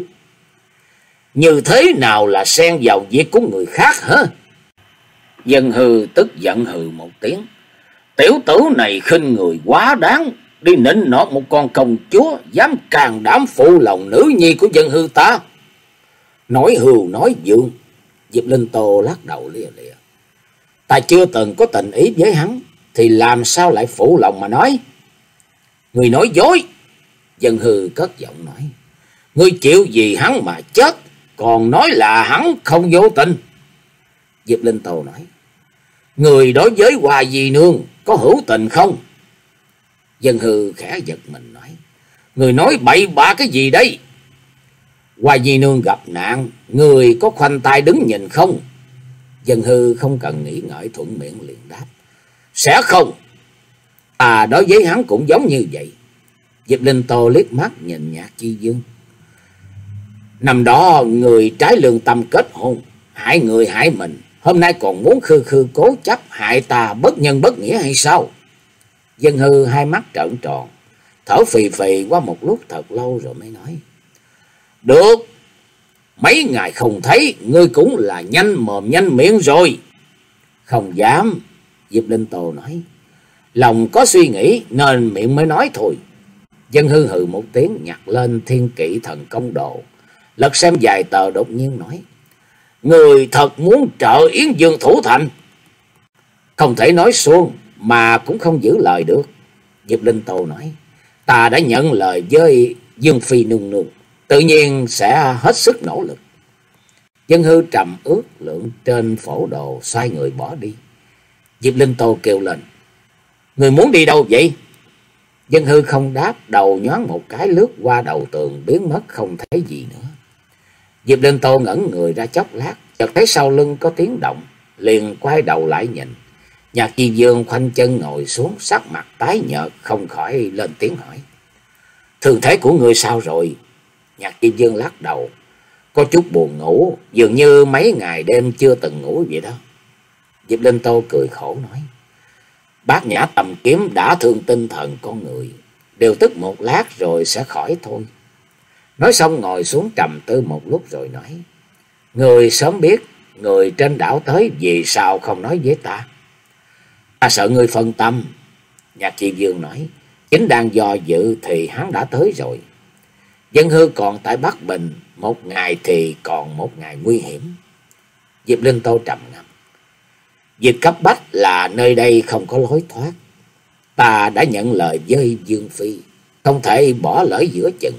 Như thế nào là xen vào việc của người khác hả? Dân Hư tức giận hừ một tiếng: Tiểu tử này khinh người quá đáng, đi nịnh nọt một con công chúa, dám can đảm phụ lòng nữ nhi của Dân Hư ta. Nói hưu nói vượng. Diệp Linh Tô lắc đầu lia lịa: Ta chưa từng có tình ý với hắn, thì làm sao lại phụ lòng mà nói? Người nói dối. Dân Hư cất giọng nói: Ngươi chịu gì hắn mà chết, còn nói là hắn không vô tình. Diệp Linh Tô nói: Người đối với Hoa Di Nương có hữu tình không? Dân Hư khẽ giật mình nói: Người nói bậy bạ cái gì đấy? Hoa Di Nương gặp nạn, người có khoanh tay đứng nhìn không? Dân Hư không cần nghĩ ngợi thuận miệng liền đáp: Sẽ không. À, đối với hắn cũng giống như vậy. Diệp Linh Tô liếc mắt nhìn Nhạc Chi Dương: Năm đó người trái lương tâm kết hôn, hại người hại mình, hôm nay còn muốn khư khư cố chấp hại ta bất nhân bất nghĩa hay sao? Dân Hư hai mắt trợn tròn, thở phì phì qua một lúc thật lâu rồi mới nói: Được, mấy ngày không thấy, ngươi cũng là nhanh mồm nhanh miệng rồi. Không dám. Diệp Linh Tô nói: Lòng có suy nghĩ nên miệng mới nói thôi. Dân Hư hừ một tiếng, nhặt lên Thiên Kỵ Thần Công Đồ, lật xem vài tờ, đột nhiên nói: Người thật muốn trợ Yến Dương thủ thành? Không thể nói suông mà cũng không giữ lời được. Diệp Linh Tô nói: Ta đã nhận lời với Dương Phi nương nương, tự nhiên sẽ hết sức nỗ lực. Dân Hư trầm ước lượng trên phổ đồ, xoay người bỏ đi. Diệp Linh Tô kêu lên: Người muốn đi đâu vậy? Dân Hư không đáp, đầu nhoáng một cái lướt qua đầu tường, biến mất không thấy gì nữa. Diệp Linh Tô ngẩn người ra chốc lát, chợt thấy sau lưng có tiếng động, liền quay đầu lại nhìn. Nhạc Chi Dương khoanh chân ngồi xuống, sắc mặt tái nhợt, không khỏi lên tiếng hỏi: Thương thế của người sao rồi? Nhạc Chi Dương lắc đầu, có chút buồn ngủ, dường như mấy ngày đêm chưa từng ngủ vậy đó. Diệp Linh Tô cười khổ nói, bát nhã tầm kiếm đã thương tinh thần con người, điều tức một lát rồi sẽ khỏi thôi. Nói xong ngồi xuống trầm tư một lúc rồi nói, người sớm biết người trên đảo tới, vì sao không nói với ta? Ta sợ người phân tâm. Nhạc Chi Dương nói, chính đang do dự thì hắn đã tới rồi. Dân hư còn tại Bắc Bình, một ngày thì còn một ngày nguy hiểm. Diệp Linh Tô trầm ngâm, việc cấp bách là nơi đây không có lối thoát. Ta đã nhận lời với Dương Phi, không thể bỏ lỡ giữa chừng.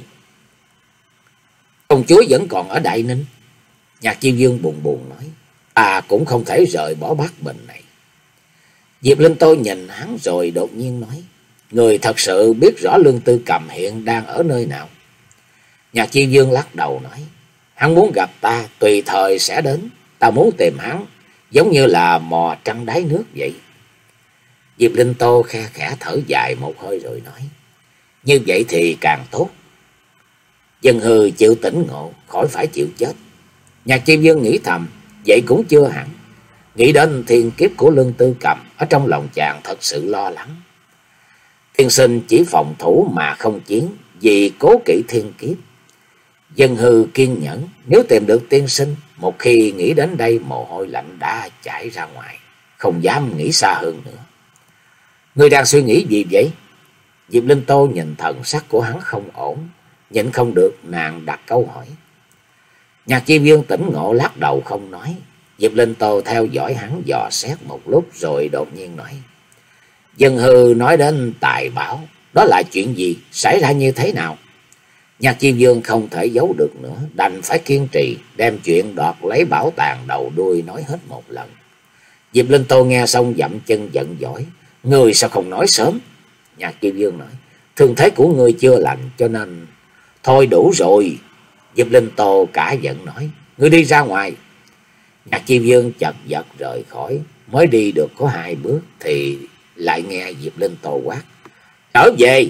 Công chúa vẫn còn ở Đại Ninh. Nhạc Chi Dương buồn buồn nói, ta cũng không thể rời bỏ Bắc Bình này. Diệp Linh Tô nhìn hắn rồi đột nhiên nói, người thật sự biết rõ Lương Tư Cầm hiện đang ở nơi nào? Nhạc Chi Dương lắc đầu nói, hắn muốn gặp ta tùy thời sẽ đến. Ta muốn tìm hắn giống như là mò trăng đáy nước vậy. Diệp Linh Tô khe khẽ thở dài một hơi rồi nói, như vậy thì càng tốt. Dân hư chịu tỉnh ngộ, khỏi phải chịu chết. Nhạc Chi Dương nghĩ thầm, vậy cũng chưa hẳn. Nghĩ đến thiên kiếp của Lương Tư Cầm, ở trong lòng chàng thật sự lo lắng. Tiên sinh chỉ phòng thủ mà không chiến, vì cố kỵ thiên kiếp. Dân hư kiên nhẫn, nếu tìm được tiên sinh, một khi nghĩ đến đây mồ hôi lạnh đã chảy ra ngoài, không dám nghĩ xa hơn nữa. Ngươi đang suy nghĩ gì vậy? Diệp Linh Tô nhìn thần sắc của hắn không ổn, nhịn không được nàng đặt câu hỏi. Nhạc Chi Dương tỉnh ngộ lắc đầu không nói. Diệp Linh Tô theo dõi hắn dò xét một lúc rồi đột nhiên nói, Dân hư nói đến tài bảo, đó là chuyện gì, xảy ra như thế nào? Nhạc Chi Dương không thể giấu được nữa, đành phải kiên trì đem chuyện đoạt lấy bảo tàng đầu đuôi nói hết một lần. Diệp Linh Tô nghe xong dậm chân giận dỗi, người sao không nói sớm? Nhạc Chi Dương nói, thương thế của ngươi chưa lành cho nên... Thôi đủ rồi. Diệp Linh Tô cả giận nói, ngươi đi ra ngoài. Nhạc Chi Dương chật vật rời khỏi, mới đi được có hai bước thì lại nghe Diệp Linh Tô quát, trở về.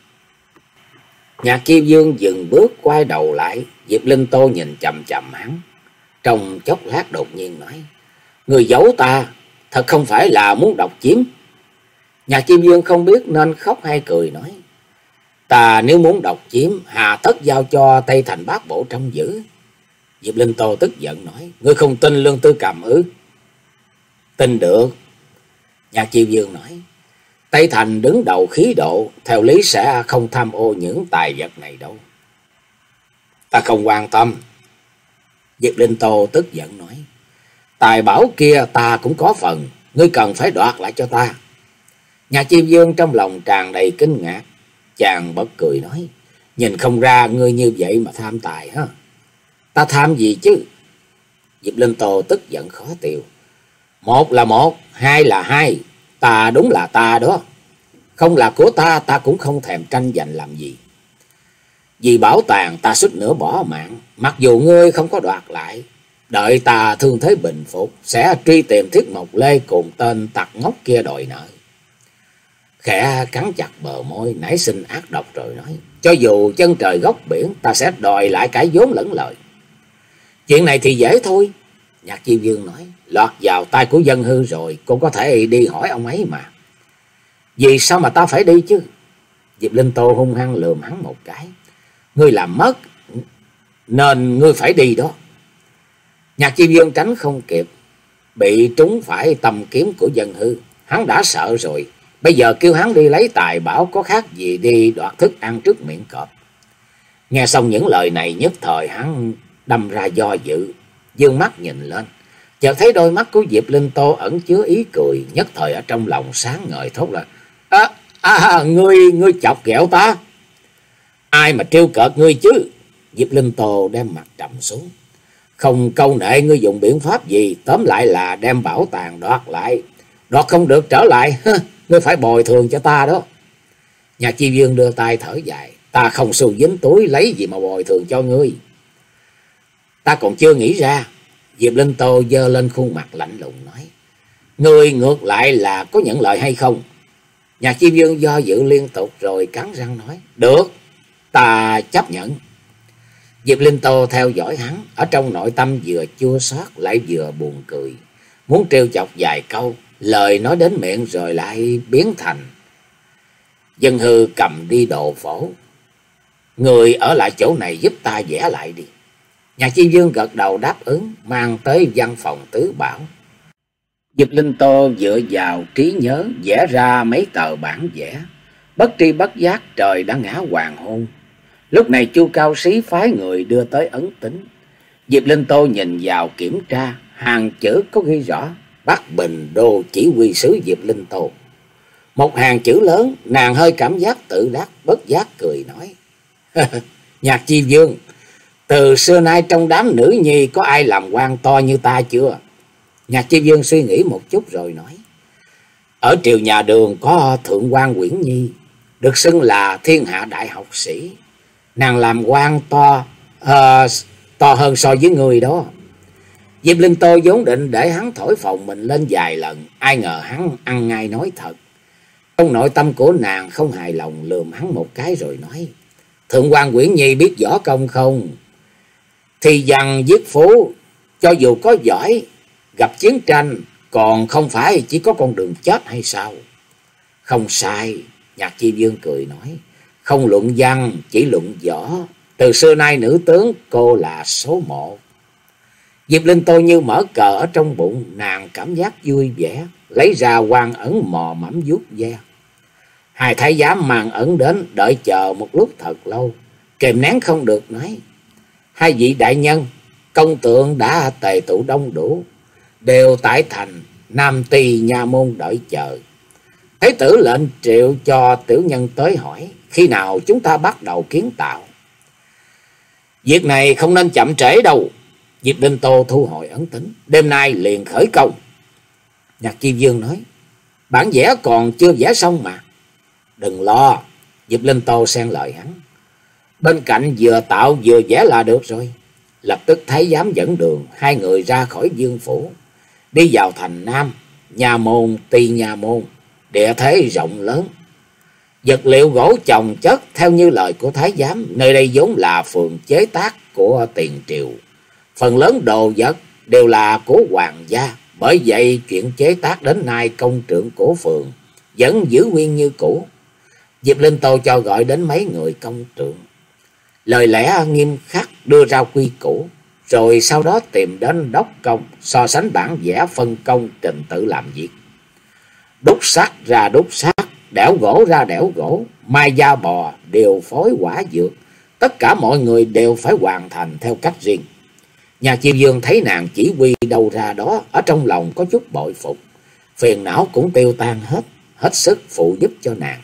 Nhạc Chi Dương dừng bước quay đầu lại. Diệp Linh Tô nhìn chằm chằm hắn, trong chốc lát đột nhiên nói, người giấu ta, thật không phải là muốn độc chiếm? Nhạc Chi Dương không biết nên khóc hay cười nói, ta nếu muốn độc chiếm, hà tất giao cho Tây Thành Bát Bộ trông giữ. Diệp Linh Tô tức giận nói, ngươi không tin Lương Tư Cầm ư? Tin được. Nhạc Chi Dương nói, Tây Thành đứng đầu khí độ, theo lý sẽ không tham ô những tài vật này đâu. Ta không quan tâm. Diệp Linh Tô tức giận nói, tài bảo kia ta cũng có phần, ngươi cần phải đoạt lại cho ta. Nhạc Chi Dương trong lòng tràn đầy kinh ngạc, chàng bật cười nói, nhìn không ra ngươi như vậy mà tham tài ha. Ta tham gì chứ? Diệp Linh Tô tức giận khó tiêu, một là một, hai là hai, ta đúng là ta đó. Không là của ta, ta cũng không thèm tranh giành làm gì. Vì bảo tàng ta suýt nữa bỏ mạng, mặc dù ngươi không có đoạt lại. Đợi ta thương thế bình phục, sẽ truy tìm Thiết Mộc Lê cùng tên tặc ngốc kia đòi nợ. Khẽ cắn chặt bờ môi, nảy sinh ác độc rồi nói, cho dù chân trời góc biển, ta sẽ đòi lại cả vốn lẫn lời. Chuyện này thì dễ thôi. Nhạc Chi Dương nói, lọt vào tay của Dân hư rồi, cô có thể đi hỏi ông ấy mà. Vì sao mà ta phải đi chứ? Diệp Linh Tô hung hăng lườm hắn một cái, ngươi làm mất nên ngươi phải đi đó. Nhạc Chi Dương tránh không kịp, bị trúng phải tầm kiếm của Dân hư. Hắn đã sợ rồi, bây giờ kêu hắn đi lấy tài bảo có khác gì đi đoạt thức ăn trước miệng cọp. Nghe xong những lời này, nhất thời hắn đâm ra do dự, dương mắt nhìn lên, chợt thấy đôi mắt của Diệp Linh Tô ẩn chứa ý cười, nhất thời ở trong lòng sáng ngời thốt là, à, à, ngươi ngươi chọc ghẹo ta. Ai mà trêu cợt ngươi chứ? Diệp Linh Tô đem mặt trầm xuống, không câu nệ ngươi dùng biện pháp gì, tóm lại là đem bảo tàng đoạt lại, đoạt không được trở lại, ngươi phải bồi thường cho ta đó. Nhạc Chi Dương đưa tay thở dài, ta không xu dính túi, lấy gì mà bồi thường cho ngươi? Ta còn chưa nghĩ ra. Diệp Linh Tô giơ lên khuôn mặt lạnh lùng nói, ngươi ngược lại là có nhận lời hay không? Nhạc Chi Dương do dự liên tục rồi cắn răng nói, được, ta chấp nhận. Diệp Linh Tô theo dõi hắn, ở trong nội tâm vừa chua xót lại vừa buồn cười, muốn trêu chọc vài câu, lời nói đến miệng rồi lại biến thành: Dân hư cầm đi đồ phổ, người ở lại chỗ này giúp ta vẽ lại đi. Nhạc Chi Dương gật đầu đáp ứng, mang tới văn phòng tứ bảo. Diệp Linh Tô dựa vào trí nhớ vẽ ra mấy tờ bản vẽ, bất tri bất giác trời đã ngã hoàng hôn. Lúc này Chu Cao Sĩ phái người đưa tới ấn tín. Diệp Linh Tô nhìn vào kiểm tra, hàng chữ có ghi rõ Bắc Bình Đô chỉ huy sứ Diệp Linh Tô. Một hàng chữ lớn, nàng hơi cảm giác tự đắc, bất giác cười nói: Nhạc Chi Dương, từ xưa nay trong đám nữ nhi có ai làm quan to như ta chưa? Nhạc Chi Dương suy nghĩ một chút rồi nói: Ở triều nhà Đường có thượng quan Uyển Nhi, được xưng là thiên hạ đại học sĩ. Nàng làm quan to uh, to hơn so với người đó. Diệp Linh Tô vốn định để hắn thổi phồng mình lên vài lần, ai ngờ hắn ăn ngay nói thật. Trong nội tâm của nàng không hài lòng, lườm hắn một cái rồi nói: Thượng quan Uyển Nhi biết võ công không? Thì văn viết phú, cho dù có giỏi, gặp chiến tranh còn không phải chỉ có con đường chết hay sao? Không sai, Nhạc Chi Dương cười nói: Không luận văn, chỉ luận võ. Từ xưa nay nữ tướng cô là số một. Diệp Linh Tô như mở cờ ở trong bụng, nàng cảm giác vui vẻ, lấy ra quan ấn mò mẫm vuốt ve. Hai thái giám mang ấn đến, đợi chờ một lúc thật lâu, kìm nén không được nói: Hai vị đại nhân, công tượng đã tề tụ đông đủ, đều tại thành Nam Tỳ nha môn đợi chờ. Thái tử lệnh triệu cho tiểu nhân tới hỏi, khi nào chúng ta bắt đầu kiến tạo? Việc này không nên chậm trễ đâu. Diệp Linh Tô thu hồi ấn tín, đêm nay liền khởi công. Nhạc Chi Dương nói: Bản vẽ còn chưa vẽ xong mà. Đừng lo, Diệp Linh Tô xen lời hắn: Bên cạnh vừa tạo vừa vẽ là được rồi. Lập tức thái giám dẫn đường, hai người ra khỏi Dương phủ, đi vào thành Nam. Nhà môn Tỳ nhà môn, địa thế rộng lớn, vật liệu gỗ chồng chất theo như lời của thái giám. Nơi đây vốn là phường chế tác của tiền triều, phần lớn đồ vật đều là của hoàng gia. Bởi vậy chuyện chế tác đến nay công trượng của phường vẫn giữ nguyên như cũ. Diệp Linh Tô cho gọi đến mấy người công trượng, lời lẽ nghiêm khắc đưa ra quy củ, rồi sau đó tìm đến đốc công so sánh bản vẽ, phân công trình tự làm việc. Đúc sắt ra đúc sắt, đẽo gỗ ra đẽo gỗ, mai da bò, điều phối quả dược, tất cả mọi người đều phải hoàn thành theo cách riêng. Nhà Chi Dương thấy nàng chỉ huy đâu ra đó, ở trong lòng có chút bội phục, phiền não cũng tiêu tan hết, hết sức phụ giúp cho nàng.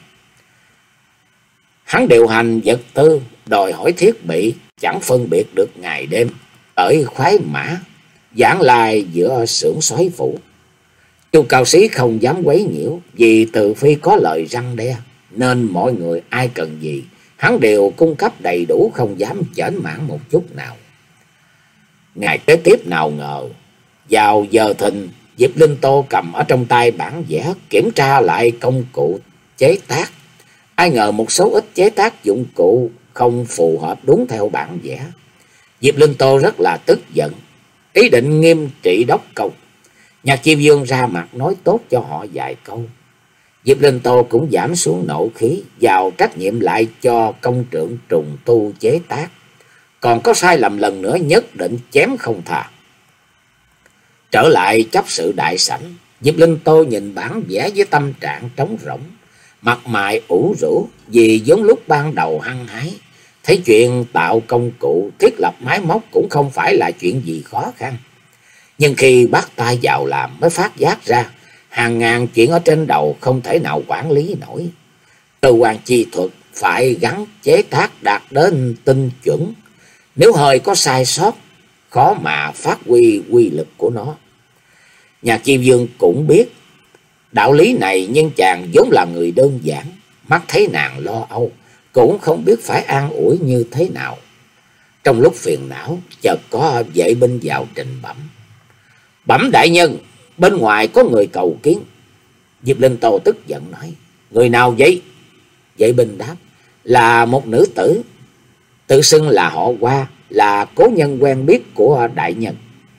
Hắn điều hành vật tư, đòi hỏi thiết bị, chẳng phân biệt được ngày đêm, ở khoái mã, giảng lai giữa xưởng xoáy phủ. Chu Cao Sĩ không dám quấy nhiễu, vì từ phi có lời răn đe, nên mọi người ai cần gì, hắn đều cung cấp đầy đủ, không dám chểnh mảng một chút nào. Ngày kế tiếp nào ngờ, vào giờ thìn, Diệp Linh Tô cầm ở trong tay bản vẽ, kiểm tra lại công cụ chế tác. Ai ngờ một số ít chế tác dụng cụ không phù hợp đúng theo bản vẽ. Diệp Linh Tô rất là tức giận, ý định nghiêm trị đốc công. Nhạc Chi Dương ra mặt nói tốt cho họ vài câu. Diệp Linh Tô cũng giảm xuống nộ khí, vào trách nhiệm lại cho công trượng trùng tu chế tác. Còn có sai lầm lần nữa nhất định chém không tha. Trở lại chấp sự đại sảnh, Diệp Linh Tô nhìn bản vẽ với tâm trạng trống rỗng, mặt mày ủ rũ, vì giống lúc ban đầu hăng hái. Thấy chuyện tạo công cụ, thiết lập máy móc cũng không phải là chuyện gì khó khăn. Nhưng khi bắt tay vào làm mới phát giác ra, hàng ngàn chuyện ở trên đầu không thể nào quản lý nổi. Cơ quan chi thuật phải gắn chế tác đạt đến tinh chuẩn, nếu hơi có sai sót, khó mà phát huy quy lực của nó. Nhạc Chi Dương cũng biết đạo lý này, nhưng chàng vốn là người đơn giản, mắt thấy nàng lo âu, cũng không biết phải an ủi như thế nào. Trong lúc phiền não, chợt có vệ binh vào trình bẩm: Bẩm đại nhân, bên ngoài có người cầu kiến. Diệp Linh Tô tức giận nói: Người nào vậy? Vệ binh đáp: Là một nữ tử, tự xưng là họ Hoa, là cố nhân quen biết của đại nhân.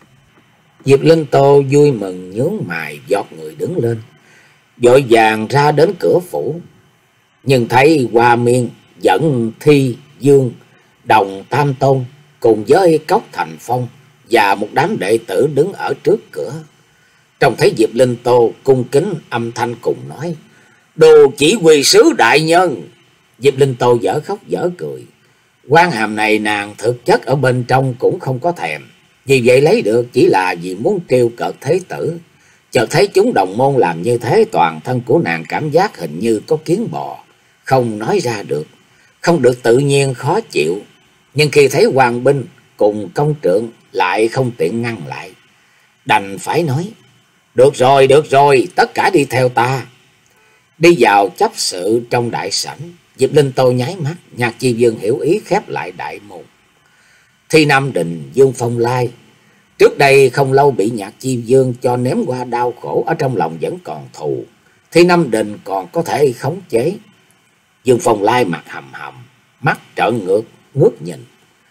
Diệp Linh Tô vui mừng nhướng mày, giọt người đứng lên, vội vàng ra đến cửa phủ. Nhưng thấy Hoa Miên dẫn Thi, Dương, Đồng, Tam Tôn cùng với Cốc Thành Phong và một đám đệ tử đứng ở trước cửa. Trông thấy Diệp Linh Tô cung kính âm thanh cùng nói: "Đồ chỉ huy sứ đại nhân." Diệp Linh Tô dở khóc dở cười. Quan hàm này nàng thực chất ở bên trong cũng không có thèm, vì vậy lấy được chỉ là vì muốn trêu cợt thế tử. Chợt thấy chúng đồng môn làm như thế, toàn thân của nàng cảm giác hình như có kiến bò, không nói ra được, không được tự nhiên, khó chịu. Nhưng khi thấy hoàng binh cùng công trượng lại không tiện ngăn lại, đành phải nói: "Được rồi, được rồi, tất cả đi theo ta." Đi vào chấp sự trong đại sảnh, Diệp Linh Tô nháy mắt, Nhạc Chi Vương hiểu ý khép lại đại môn. Thi Nam Đình, Dương Phong Lai trước đây không lâu bị Nhạc Chi Vương cho ném qua đau khổ, ở trong lòng vẫn còn thù. Thi Nam Đình còn có thể khống chế. Dương Phong Lai mặt hầm hầm, mắt trợn ngược, ngước nhìn.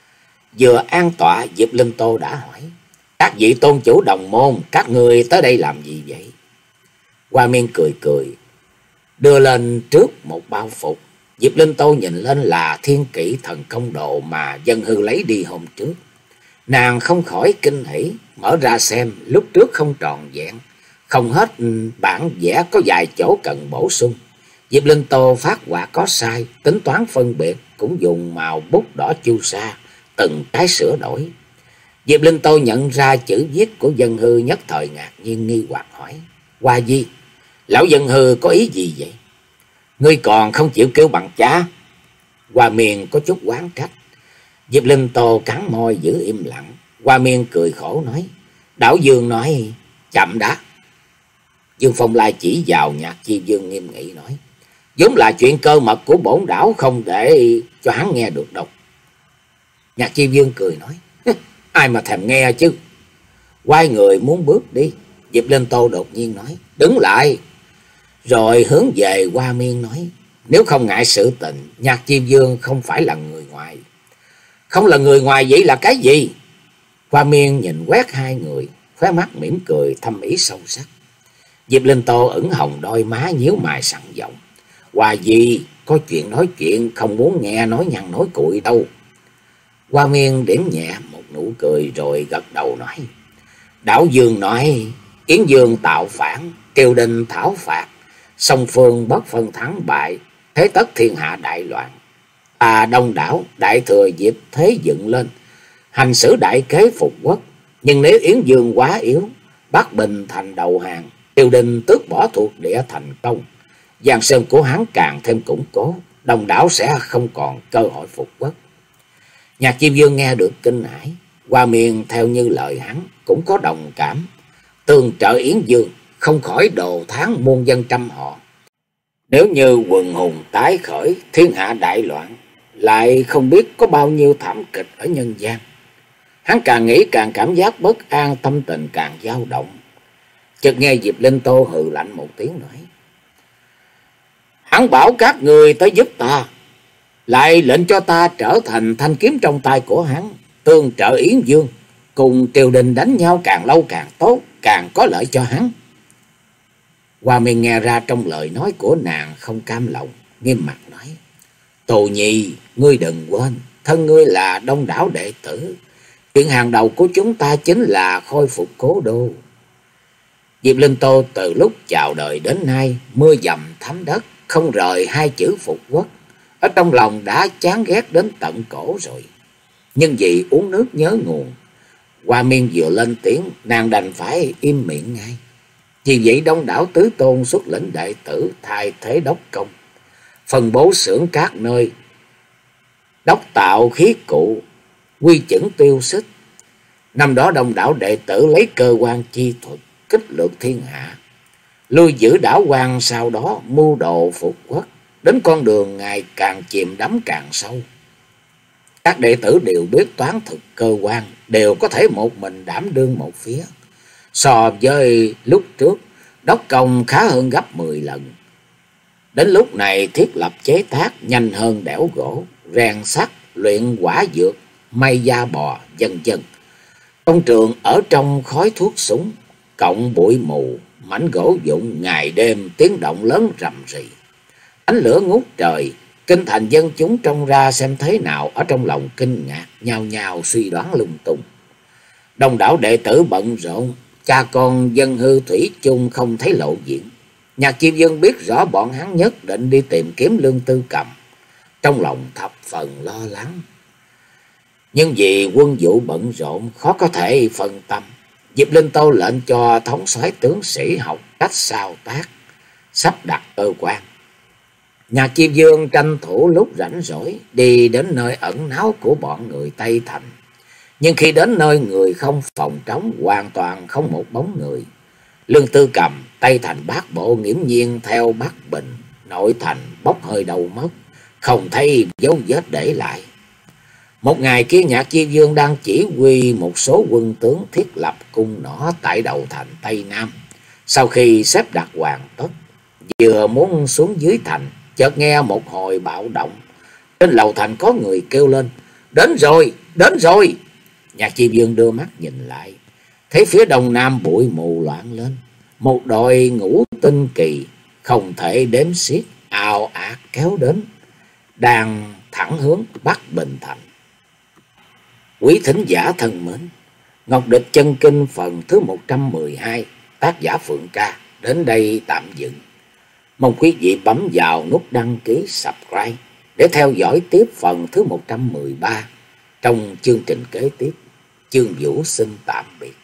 Vừa an tọa, Diệp Linh Tô đã hỏi: "Các vị tôn chủ đồng môn, các người tới đây làm gì vậy?" Hoa Miên cười cười, đưa lên trước một bao phục. Diệp Linh Tô nhìn lên là Thiên Kỷ Thần Công Đồ mà Dân Hư lấy đi hôm trước. Nàng không khỏi kinh hỉ, mở ra xem, lúc trước không tròn vẹn, không hết bản vẽ, có vài chỗ cần bổ sung. Diệp Linh Tô phát họa có sai, tính toán phân biệt, cũng dùng màu bút đỏ chu sa từng cái sửa đổi. Diệp Linh Tô nhận ra chữ viết của Dân Hư, nhất thời ngạc nhiên nghi hoặc hỏi: "Hoa Di, lão Dân Hư có ý gì vậy? Ngươi còn không chịu kêu bằng cha?" Hoa Miên có chút oán trách. Diệp Linh Tô cắn môi giữ im lặng. Hoa Miên cười khổ nói: "Đảo Dương nói chậm đã." Dương Phong Lai chỉ vào Nhạc Chi Vương nghiêm nghị nói: "Vốn là chuyện cơ mật của bổn đảo, không để cho hắn nghe được đâu." Nhạc Chi Vương cười nói: "Ai mà thèm nghe chứ." Quay người muốn bước đi, Diệp Linh Tô đột nhiên nói: "Đứng lại." Rồi hướng về Hoa Miên nói: "Nếu không ngại sự tình, Nhạc Chi Vương không phải là người ngoài." "Không là người ngoài vậy là cái gì?" Hoa Miên nhìn quét hai người, khóe mắt mỉm cười thâm ý sâu sắc. Diệp Linh Tô ửng hồng đôi má, nhíu mày sẵn giọng: "Hoa Di, có chuyện nói chuyện, không muốn nghe nói nhăn nói cuội đâu." Hoa Miên điểm nhẹ một nụ cười rồi gật đầu nói: "Đảo Dương nói Yến Dương tạo phản, triều đình thảo phạt, song phương bất phân thắng bại, thế tất thiên hạ đại loạn. À, đông đảo đại thừa dịp thế dựng lên, hành xử đại kế phục quốc. Nhưng nếu Yến Dương quá yếu, Bắc Bình thành đầu hàng, triều đình tước bỏ thuộc địa thành công, giang sơn của hắn càng thêm củng cố, đông đảo sẽ không còn cơ hội phục quốc." Nhạc Chi Vương nghe được kinh hãi. Hoa Miên theo như lời hắn cũng có đồng cảm, tương trợ Yến Dương, không khỏi đồ tháng muôn dân trăm họ. Nếu như quần hùng tái khởi, thiên hạ đại loạn, lại không biết có bao nhiêu thảm kịch ở nhân gian. Hắn càng nghĩ càng cảm giác bất an, tâm tình càng dao động. Chợt nghe Diệp Linh Tô hừ lạnh một tiếng nói: "Hắn bảo các người tới giúp ta, lại lệnh cho ta trở thành thanh kiếm trong tay của hắn, tương trợ Yến Dương, cùng triều đình đánh nhau càng lâu càng tốt, càng có lợi cho hắn." Hoa Miên nghe ra trong lời nói của nàng không cam lòng, nghiêm mặt nói: "Tô Nhi, ngươi đừng quên, thân ngươi là đông đảo đệ tử, chuyện hàng đầu của chúng ta chính là khôi phục cố đô." Diệp Linh Tô từ lúc chào đời đến nay, mưa dầm thấm đất, không rời hai chữ phục quốc, ở trong lòng đã chán ghét đến tận cổ rồi. Nhưng vì uống nước nhớ nguồn, Hoa Miên vừa lên tiếng, nàng đành phải im miệng ngay. Vì vậy đông đảo tứ tôn xuất lĩnh đệ tử thay thế đốc công, phân bố xưởng các nơi, đốc tạo khí cụ, quy chững tiêu xích. Năm đó đông đảo đệ tử lấy cơ quan chi thuật kích lược thiên hạ, lui giữ đảo quan, sau đó mưu đồ phục quốc, đến con đường ngày càng chìm đắm càng sâu. Các đệ tử đều biết toán thực cơ quan, đều có thể một mình đảm đương một phía. So với lúc trước, đốc công khá hơn gấp mười lần. Đến lúc này thiết lập chế tác nhanh hơn đẽo gỗ, rèn sắt, luyện quả dược, may da bò, vân vân. Công trường ở trong khói thuốc súng, cộng bụi mù, mảnh gỗ vụn, ngày đêm tiếng động lớn rầm rì. Ánh lửa ngút trời, kinh thành dân chúng trông ra xem thế nào, ở trong lòng kinh ngạc, nhao nhao suy đoán lung tung. Đông đảo đệ tử bận rộn, cha con dân hư thủy chung không thấy lộ diện. Nhạc Chi Vương biết rõ bọn hắn nhất định đi tìm kiếm Lương Tư Cầm, trong lòng thập phần lo lắng. Nhưng vì quân vụ bận rộn, khó có thể phân tâm. Diệp Linh Tô lệnh cho thống soái tướng sĩ học cách sao tác, sắp đặt cơ quan. Nhạc Chi Vương tranh thủ lúc rảnh rỗi đi đến nơi ẩn náu của bọn người Tây Thành. Nhưng khi đến nơi người không phòng trống, hoàn toàn không một bóng người. Lương Tư Cầm, Tây Thành Bát Bộ nghiễm nhiên theo Bắc Bình, nội thành bốc hơi đầu mất, không thấy dấu vết để lại. Một ngày kia, Nhạc Chi Vương đang chỉ huy một số quân tướng thiết lập cung nỏ tại đầu thành Tây Nam. Sau khi xếp đặt hoàn tất, vừa muốn xuống dưới thành, chợt nghe một hồi bạo động. Trên lầu thành có người kêu lên: "Đến rồi, đến rồi!" Nhạc Chi Vương đưa mắt nhìn lại, thấy phía đông nam bụi mù loạn lên, một đội ngũ tinh kỳ không thể đếm xiết ào ạt kéo đến, đang thẳng hướng Bắc Bình thành. Quý thính giả thân mến, Ngọc Địch Chân Kinh phần thứ một trăm mười hai, tác giả Phượng Ca đến đây tạm dừng. Mong quý vị bấm vào nút đăng ký subscribe để theo dõi tiếp phần thứ một trăm mười ba trong chương trình kế tiếp. Chương Vũ xin tạm biệt.